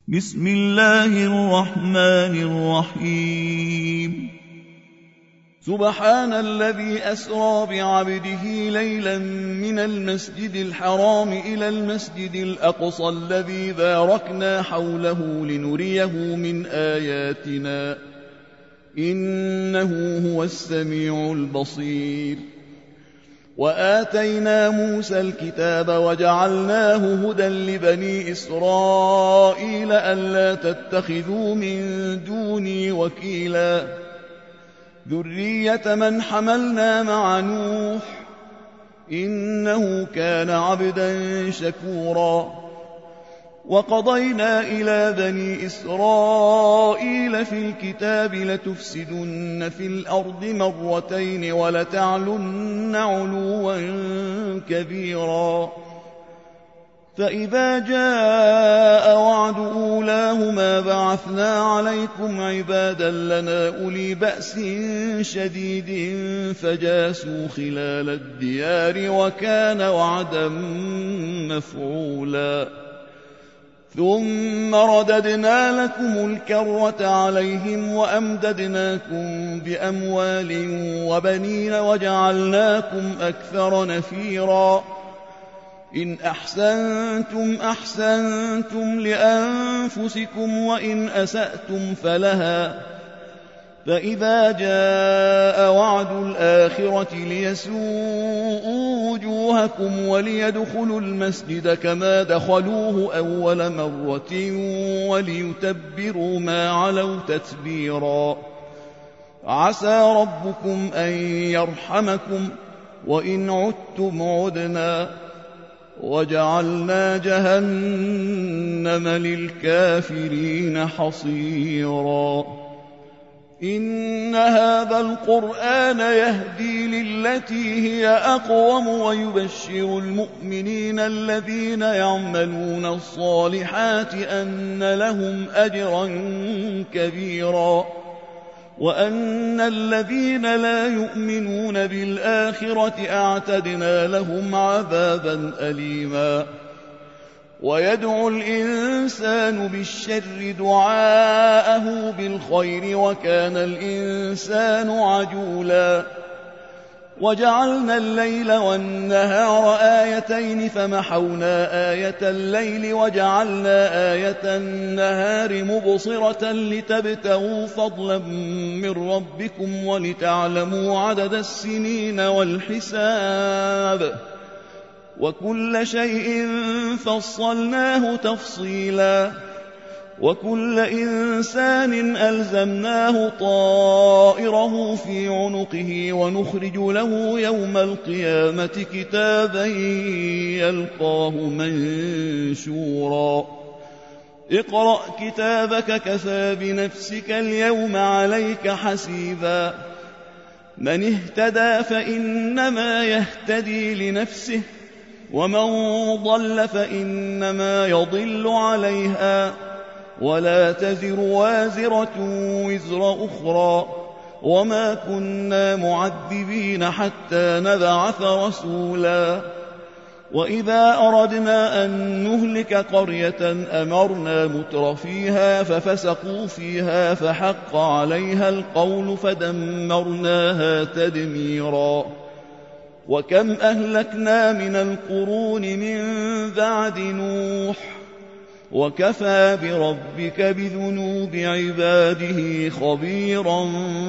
بسم الله الرحمن الرحيم. سبحان الذي أسرى بعبده ليلا من المسجد الحرام إلى المسجد الأقصى الذي باركنا حوله لنريه من آياتنا إنه هو السميع البصير. وآتينا موسى الكتاب وجعلناه هدى لبني إسرائيل ألا تتخذوا من دوني وكيلا ذرية من حملنا مع نوح إنه كان عبدا شكورا. وقضينا إلى بني إسرائيل في الكتاب لتفسدن في الأرض مرتين ولتعلن علوا كبيرا. فإذا جاء وعد أولاهما بعثنا عليكم عبادا لنا أولي بأس شديد فجاسوا خلال الديار وكان وعدا مفعولا. ثم رددنا لكم الكرة عليهم وأمددناكم بأموال وبنين وجعلناكم أكثر نفيرا. إن أحسنتم أحسنتم لأنفسكم وإن أسأتم فلها. فإذا جاء وعد الآخرة ليسوءوا وجوهكم وليدخلوا المسجد كما دخلوه أول مرة وليتبروا ما علوا تتبيرا. عسى ربكم أن يرحمكم وإن عدتم عدنا وجعلنا جهنم للكافرين حصيرا. إن هذا القرآن يهدي للتي هي أقوم ويبشر المؤمنين الذين يعملون الصالحات أن لهم أجرا كبيرا وأن الذين لا يؤمنون بالآخرة أعتدنا لهم عذابا أليما. ويدعو الإنسان بالشر دعاءه بالخير وكان الإنسان عجولا. وجعلنا الليل والنهار آيتين فمحونا آية الليل وجعلنا آية النهار مبصرة لتبتغوا فضلا من ربكم ولتعلموا عدد السنين والحساب وكل شيء فصلناه تفصيلا. وكل إنسان ألزمناه طائره في عنقه ونخرج له يوم القيامة كتابا يلقاه منشورا. اقرأ كتابك كفى بنفسك اليوم عليك حسيبا. من اهتدى فإنما يهتدي لنفسه ومن ضل فإنما يضل عليها ولا تزر وازرة وزر أخرى وما كنا معذبين حتى نبعث رسولا. وإذا أردنا أن نهلك قرية أمرنا متر فيها ففسقوا فيها فحق عليها القول فدمرناها تدميرا. وكم أهلكنا من القرون من بعد نوح وكفى بربك بذنوب عباده خبيرا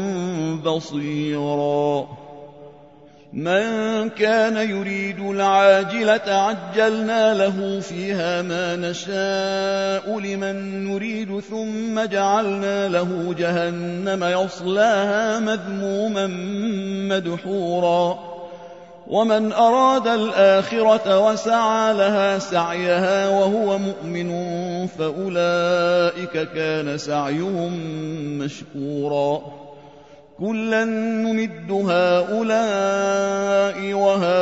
بصيرا. من كان يريد العاجلة عجلنا له فيها ما نشاء لمن نريد ثم جعلنا له جهنم يصلاها مذموما مدحورا. ومن أراد الآخرة وسعى لها سعيها وهو مؤمن فأولئك كان سعيهم مشكورا. كلا نمد هؤلاء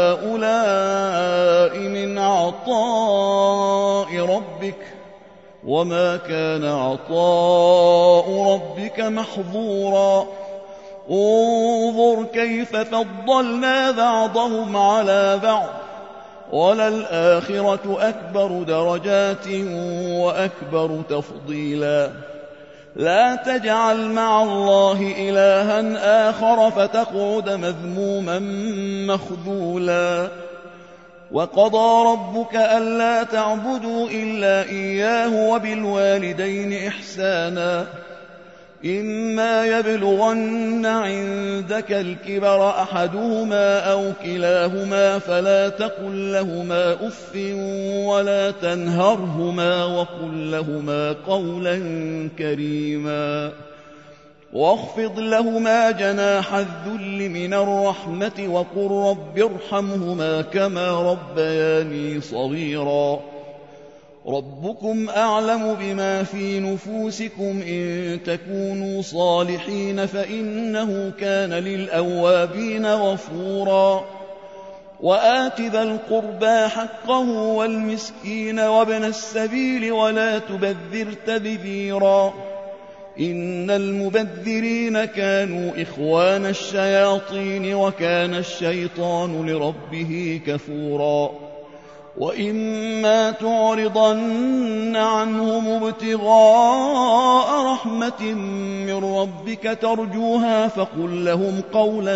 وهؤلاء من عطاء ربك وما كان عطاء ربك محظورا. انظر كيف فضلنا بعضهم على بعض وللآخرة أكبر درجات وأكبر تفضيلا لا تجعل مع الله إلها آخر فتقعد مذموما مخذولا وقضى ربك ألا تعبدوا إلا إياه وبالوالدين إحسانا إما يبلغن عندك الكبر أحدهما أو كلاهما فلا تقل لهما أف ولا تنهرهما وقل لهما قولا كريما واخفض لهما جناح الذل من الرحمة وقل رب ارحمهما كما ربياني صغيرا ربكم أعلم بما في نفوسكم إن تكونوا صالحين فإنه كان للأوابين غفورا وآت ذا القربى حقه والمسكين وابن السبيل ولا تبذر تبذيرا إن المبذرين كانوا إخوان الشياطين وكان الشيطان لربه كفورا وإما تعرضن عنهم ابتغاء رحمة من ربك ترجوها فقل لهم قولا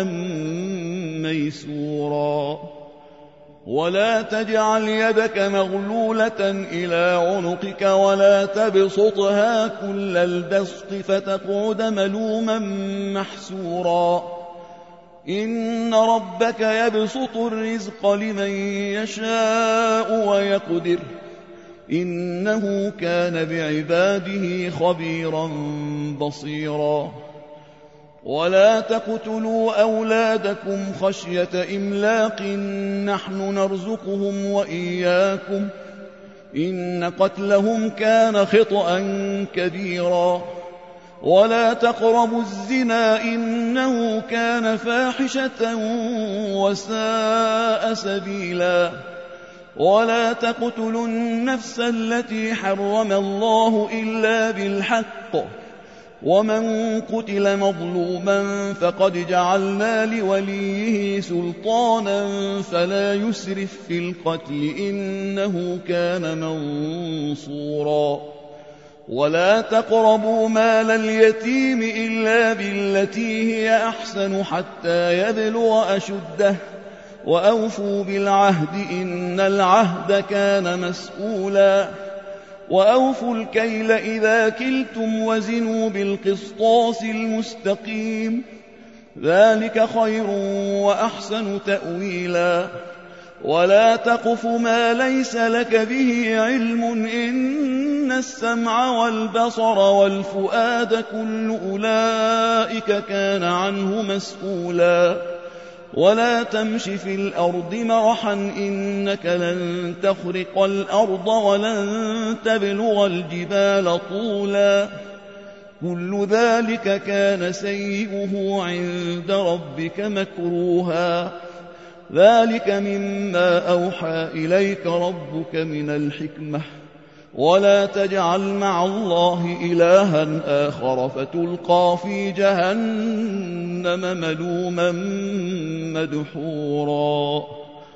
ميسورا ولا تجعل يدك مغلولة إلى عنقك ولا تبسطها كل البسط فتقعد ملوما محسورا إن ربك يبسط الرزق لمن يشاء ويقدر إنه كان بعباده خبيرا بصيرا ولا تقتلوا أولادكم خشية إملاق نحن نرزقهم وإياكم إن قتلهم كان خطأ كبيرا ولا تقربوا الزنا إنه كان فاحشة وساء سبيلا ولا تقتلوا النفس التي حرم الله إلا بالحق ومن قتل مظلوما فقد جعلنا لوليه سلطانا فلا يسرف في القتل إنه كان منصورا ولا تقربوا مال اليتيم إلا بالتي هي أحسن حتى يبلغ أشده وأوفوا بالعهد إن العهد كان مسؤولا وأوفوا الكيل إذا كلتم وزنوا بالقسطاس المستقيم ذلك خير وأحسن تأويلا ولا تقف ما ليس لك به علم إن السمع والبصر والفؤاد كل أولئك كان عنه مسؤولا ولا تمش في الأرض مرحا إنك لن تخرق الأرض ولن تبلغ الجبال طولا كل ذلك كان سيئه عند ربك مكروها ذلك مما أوحى إليك ربك من الحكمة ولا تجعل مع الله إلها آخر فتلقى في جهنم ملوما مدحورا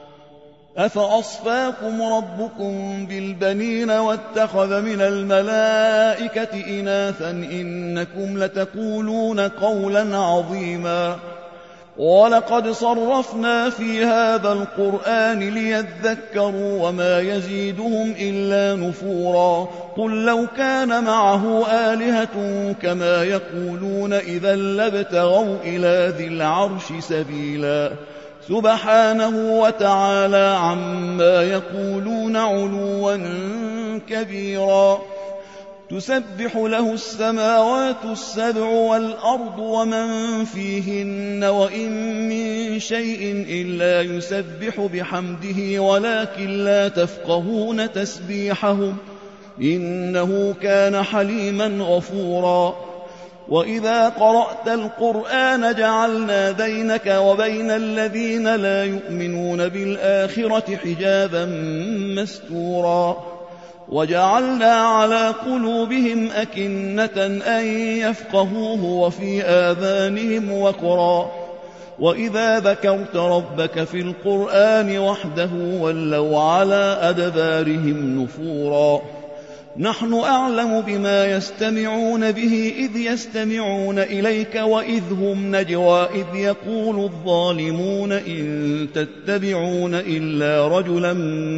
أفأصفاكم ربكم بالبنين واتخذ من الملائكة إناثا إنكم لتقولون قولا عظيما ولقد صرفنا في هذا القرآن ليذكروا وما يزيدهم إلا نفورا قل لو كان معه آلهة كما يقولون إذا لابتغوا إلى ذي العرش سبيلا سبحانه وتعالى عما يقولون علوا كبيرا تسبح له السماوات السبع والأرض ومن فيهن وإن من شيء إلا يسبح بحمده ولكن لا تفقهون تسبيحهم إنه كان حليما غفورا وإذا قرأت القرآن جعلنا بينك وبين الذين لا يؤمنون بالآخرة حجابا مستورا وجعلنا على قلوبهم أكنة أن يفقهوه وفي آذانهم وقرا وإذا ذكرت ربك في القرآن وحده ولوا على أدبارهم نفورا نحن أعلم بما يستمعون به إذ يستمعون إليك وإذ هم نجوى إذ يقول الظالمون إن تتبعون إلا رجلا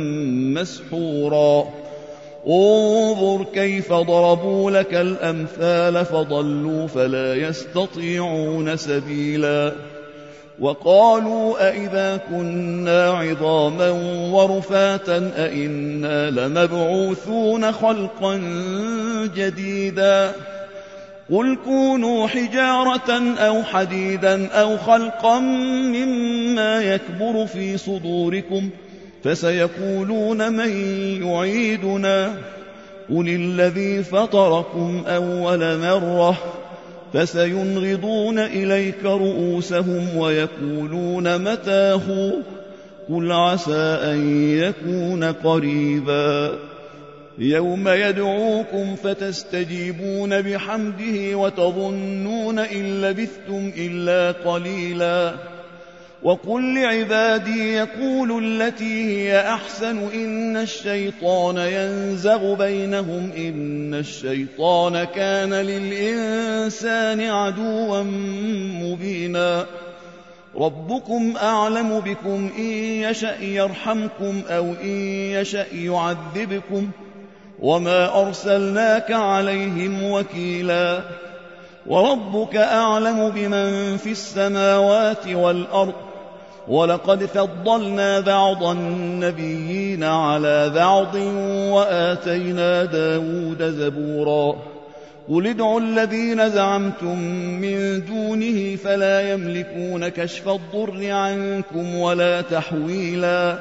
مسحورا انظر كيف ضربوا لك الأمثال فضلوا فلا يستطيعون سبيلا وقالوا أئذا كنا عظاما ورفاتا أئنا لمبعوثون خلقا جديدا قل كونوا حجارة أو حديدا أو خلقا مما يكبر في صدوركم فسيقولون من يعيدنا قل الذي فطركم أول مرة فسينغضون إليك رؤوسهم ويقولون متاه قل عسى أن يكون قريبا يوم يدعوكم فتستجيبون بحمده وتظنون إن لبثتم إلا قليلا وقل لعبادي يقولوا التي هي أحسن إن الشيطان ينزغ بينهم إن الشيطان كان للإنسان عدوا مبينا ربكم أعلم بكم إن يشأ يرحمكم أو إن يشأ يعذبكم وما أرسلناك عليهم وكيلا وربك أعلم بمن في السماوات والأرض ولقد فضلنا بعض النبيين على بعض وآتينا داود زبورا قل ادعوا الذين زعمتم من دونه فلا يملكون كشف الضر عنكم ولا تحويلا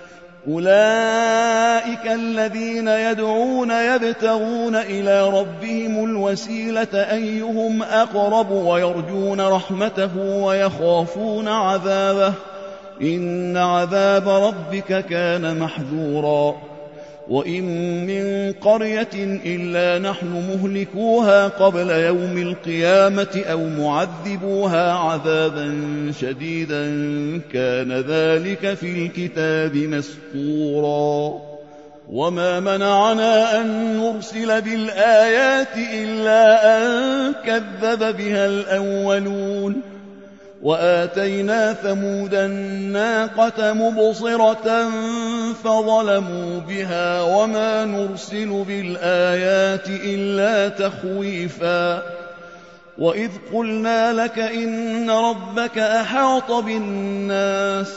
أولئك الذين يدعون يبتغون إلى ربهم الوسيلة أيهم أقرب ويرجون رحمته ويخافون عذابه إن عذاب ربك كان محذورا وإن من قرية إلا نحن مهلكوها قبل يوم القيامة أو معذبوها عذابا شديدا كان ذلك في الكتاب مسطورا وما منعنا أن نرسل بالآيات إلا أن كذب بها الأولون وآتينا ثمود الناقة مبصرة فظلموا بها وما نرسل بالآيات إلا تخويفا وإذ قلنا لك إن ربك أحاط بالناس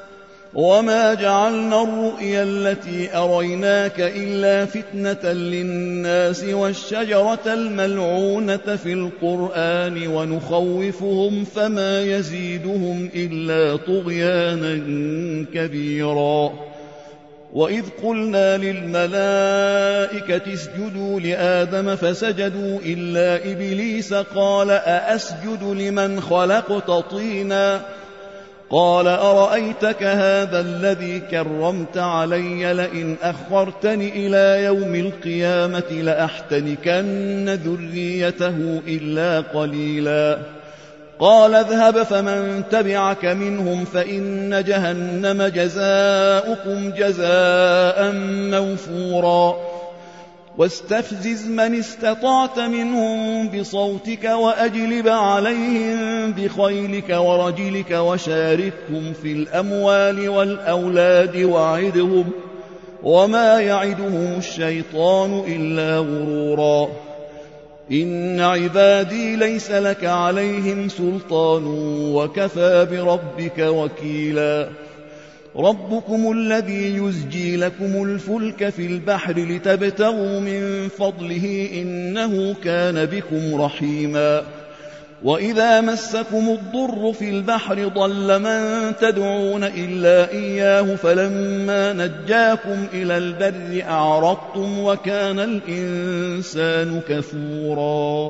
وما جعلنا الرؤيا التي أريناك إلا فتنة للناس والشجرة الملعونة في القرآن ونخوفهم فما يزيدهم إلا طغيانا كبيرا وإذ قلنا للملائكة اسجدوا لآدم فسجدوا إلا إبليس قال أأسجد لمن خلقت طينا قال أرأيتك هذا الذي كرمت علي لئن أخرتني إلى يوم القيامة لأحتنكن ذريته إلا قليلا قال اذهب فمن تبعك منهم فإن جهنم جزاؤكم جزاء موفورا واستفزز من استطعت منهم بصوتك وأجلب عليهم بخيلك ورجلك وشاركهم في الأموال والأولاد وعدهم وما يعدهم الشيطان إلا غرورا إن عبادي ليس لك عليهم سلطان وكفى بربك وكيلا ربكم الذي يزجي لكم الفلك في البحر لتبتغوا من فضله إنه كان بكم رحيما وإذا مسكم الضر في البحر ضل من تدعون إلا إياه فلما نجاكم إلى البر أعرضتم وكان الإنسان كفورا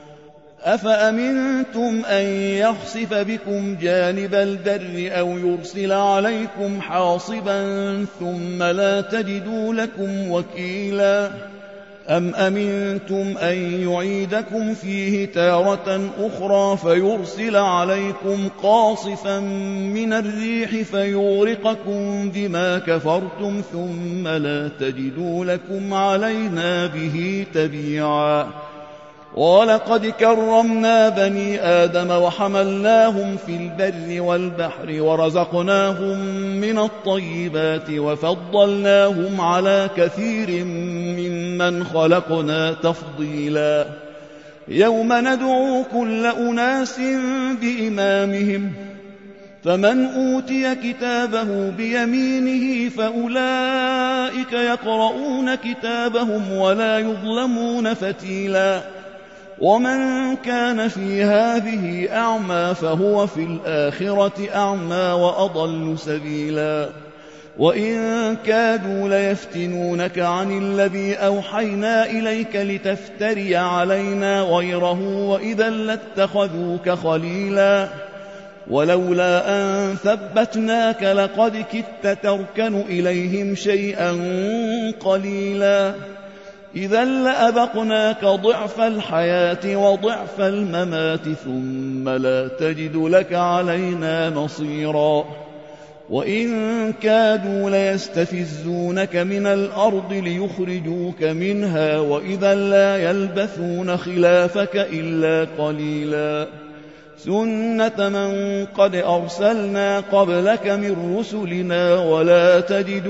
أفأمنتم أن يخسف بكم جانب البر أو يرسل عليكم حاصبا ثم لا تجدوا لكم وكيلا أم أمنتم أن يعيدكم فيه تارة أخرى فيرسل عليكم قاصفا من الريح فيغرقكم بما كفرتم ثم لا تجدوا لكم علينا به تبيعا ولقد كرمنا بني آدم وحملناهم في البر والبحر ورزقناهم من الطيبات وفضلناهم على كثير ممن خلقنا تفضيلا يوم ندعو كل أناس بإمامهم فمن أوتي كتابه بيمينه فأولئك يقرؤون كتابهم ولا يظلمون فتيلا ومن كان في هذه أعمى فهو في الآخرة أعمى وأضل سبيلا وإن كادوا ليفتنونك عن الذي أوحينا إليك لتفتري علينا غيره وإذا لاتخذوك خليلا ولولا أن ثبتناك لقد كدت تركن إليهم شيئا قليلا إذا لأذقناك ضعف الحياة وضعف الممات ثم لا تجد لك علينا نصيرا وإن كادوا ليستفزونك من الأرض ليخرجوك منها وإذا لا يلبثون خلافك إلا قليلا سنة من قد أرسلنا قبلك من رسلنا ولا تجد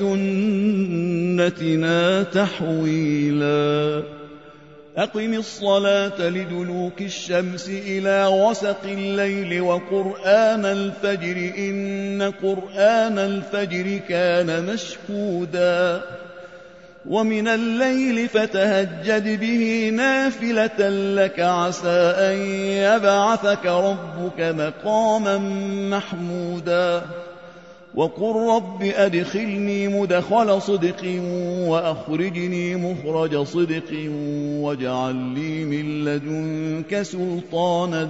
لسنتنا تحويلا أقم الصلاة لدلوك الشمس إلى غسق الليل وقرآن الفجر إن قرآن الفجر كان مشهودا ومن الليل فتهجد به نافلة لك عسى أن يبعثك ربك مقاما محمودا وقل رب أدخلني مدخل صدق وأخرجني مخرج صدق واجعل لي من لدنك سلطانا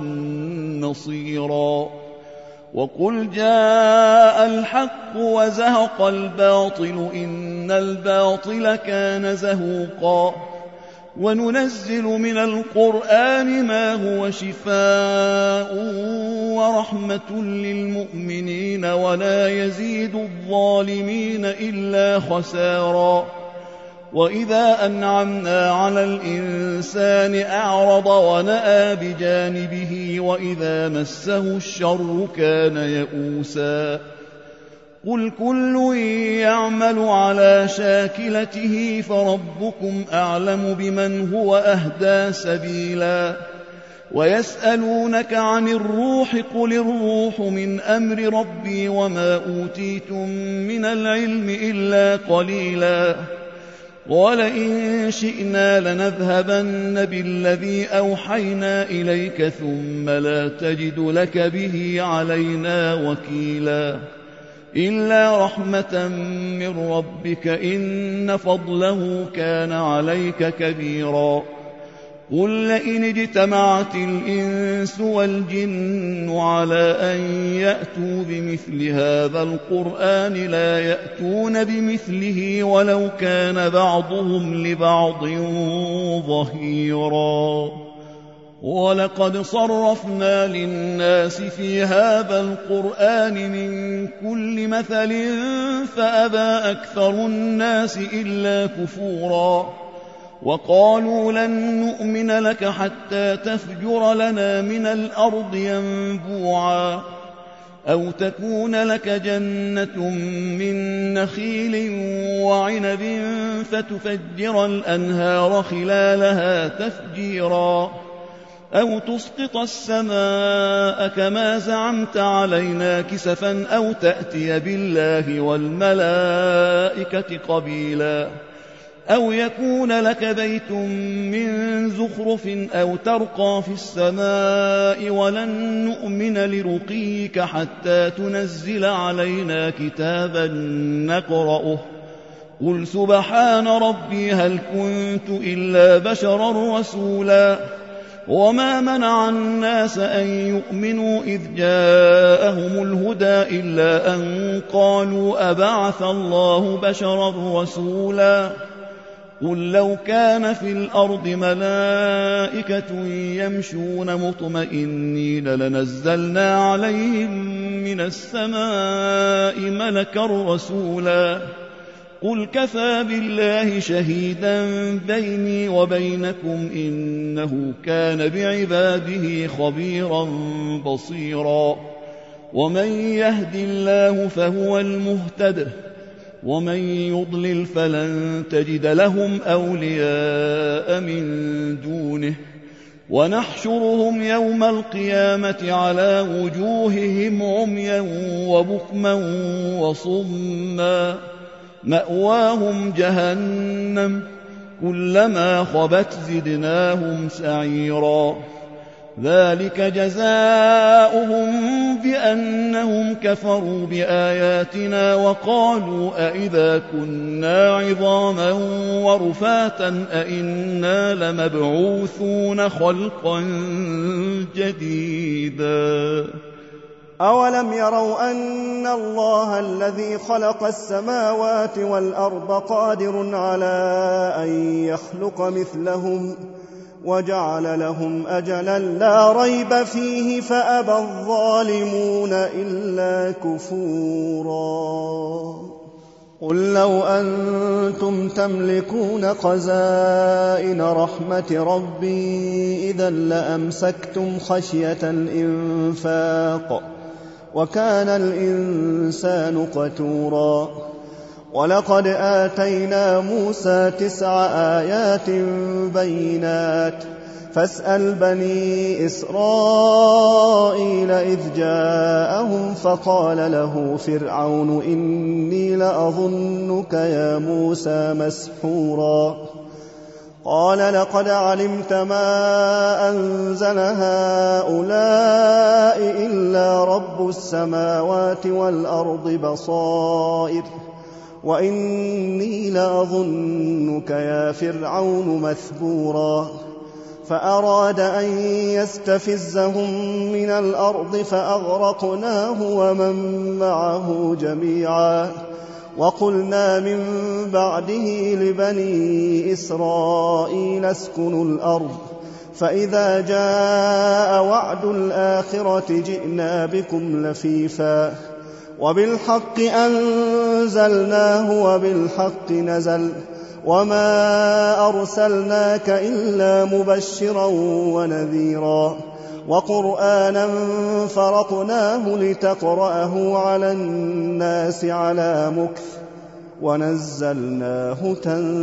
نصيرا وقل جاء الحق وزهق الباطل إن الباطل كان زهوقا وننزل من القرآن ما هو شفاء ورحمة للمؤمنين ولا يزيد الظالمين إلا خسارا وإذا أنعمنا على الإنسان أعرض ونأى بجانبه وإذا مسه الشر كان يئوسا قل كل يعمل على شاكلته فربكم أعلم بمن هو أهدى سبيلا ويسألونك عن الروح قل الروح من أمر ربي وما أوتيتم من العلم إلا قليلا ولئن شئنا لنذهبن بالذي أوحينا إليك ثم لا تجد لك به علينا وكيلا إلا رحمة من ربك إن فضله كان عليك كبيرا قل لئن اجتمعت الإنس والجن على أن يأتوا بمثل هذا القرآن لا يأتون بمثله ولو كان بعضهم لبعض ظهيرا ولقد صرفنا للناس في هذا القرآن من كل مثل فأبى أكثر الناس إلا كفورا وقالوا لن نؤمن لك حتى تفجر لنا من الأرض ينبوعا أو تكون لك جنة من نخيل وعنب فتفجر الأنهار خلالها تفجيرا أو تسقط السماء كما زعمت علينا كسفا أو تأتي بالله والملائكة قبيلا أو يكون لك بيت من زخرف أو ترقى في السماء ولن نؤمن لرقيك حتى تنزل علينا كتابا نقرأه قل سبحان ربي هل كنت إلا بشرا رسولا وما منع الناس أن يؤمنوا إذ جاءهم الهدى إلا أن قالوا أبعث الله بشرا رسولا قل لو كان في الأرض ملائكة يمشون مطمئنين لنزلنا عليهم من السماء ملكا رسولا قل كفى بالله شهيدا بيني وبينكم إنه كان بعباده خبيرا بصيرا ومن يهد الله فهو المهتد ومن يضلل فلن تجد لهم أولياء من دونه ونحشرهم يوم القيامة على وجوههم عميا وبكما وصما مأواهم جهنم كلما خبت زدناهم سعيرا ذلك جزاؤهم بأنهم كفروا بآياتنا وقالوا أئذا كنا عظاما ورفاتا أئنا لمبعوثون خلقا جديدا أولم يروا أن الله الذي خلق السماوات والأرض قادر على أن يخلق مثلهم وجعل لهم أجلا لا ريب فيه فأبى الظالمون إلا كفورا قل لو أنتم تملكون خزائن رحمة ربي إذا لأمسكتم خشية الإنفاق وكان الإنسان قتورا ولقد آتينا موسى 9 آيات بينات فاسأل بني إسرائيل إذ جاءهم فقال له فرعون إني لأظنك يا موسى مسحورا قال لقد علمت ما أنزل هؤلاء إلا رب السماوات والأرض بصائر وإني لأظنك يا فرعون مثبورا فأراد أن يستفزهم من الأرض فأغرقناه ومن معه جميعا وقلنا من بعده لبني إسرائيل اسكنوا الأرض فإذا جاء وعد الآخرة جئنا بكم لفيفا وبالحق أنزلناه وبالحق نزل وما أرسلناك إلا مبشرا ونذيرا وقرآنا فرقناه لتقرأه على الناس على مكث ونزلناه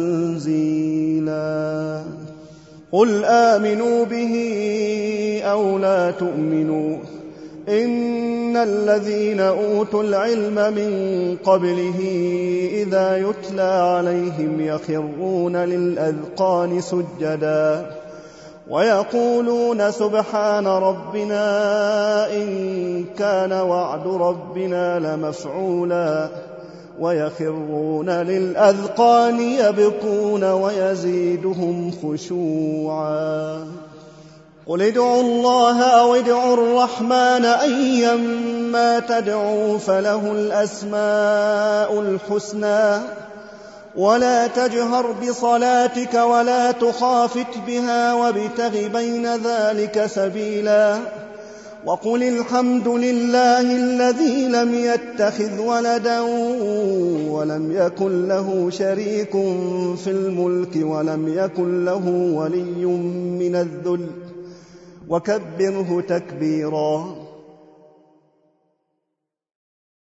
تنزيلا قل آمنوا به أو لا تؤمنوا إن الذين أوتوا العلم من قبله إذا يتلى عليهم يخرون للأذقان سجدا ويقولون سبحان ربنا إن كان وعد ربنا لمفعولا ويخرون للأذقان يبكون ويزيدهم خشوعا قل ادعوا الله أو ادعوا الرحمن أيما تدعوا فله الأسماء الحسنى ولا تجهر بصلاتك ولا تخافت بها وابتغ بين ذلك سبيلا وقل الحمد لله الذي لم يتخذ ولدا ولم يكن له شريك في الملك ولم يكن له ولي من الذل وكبره تكبيرا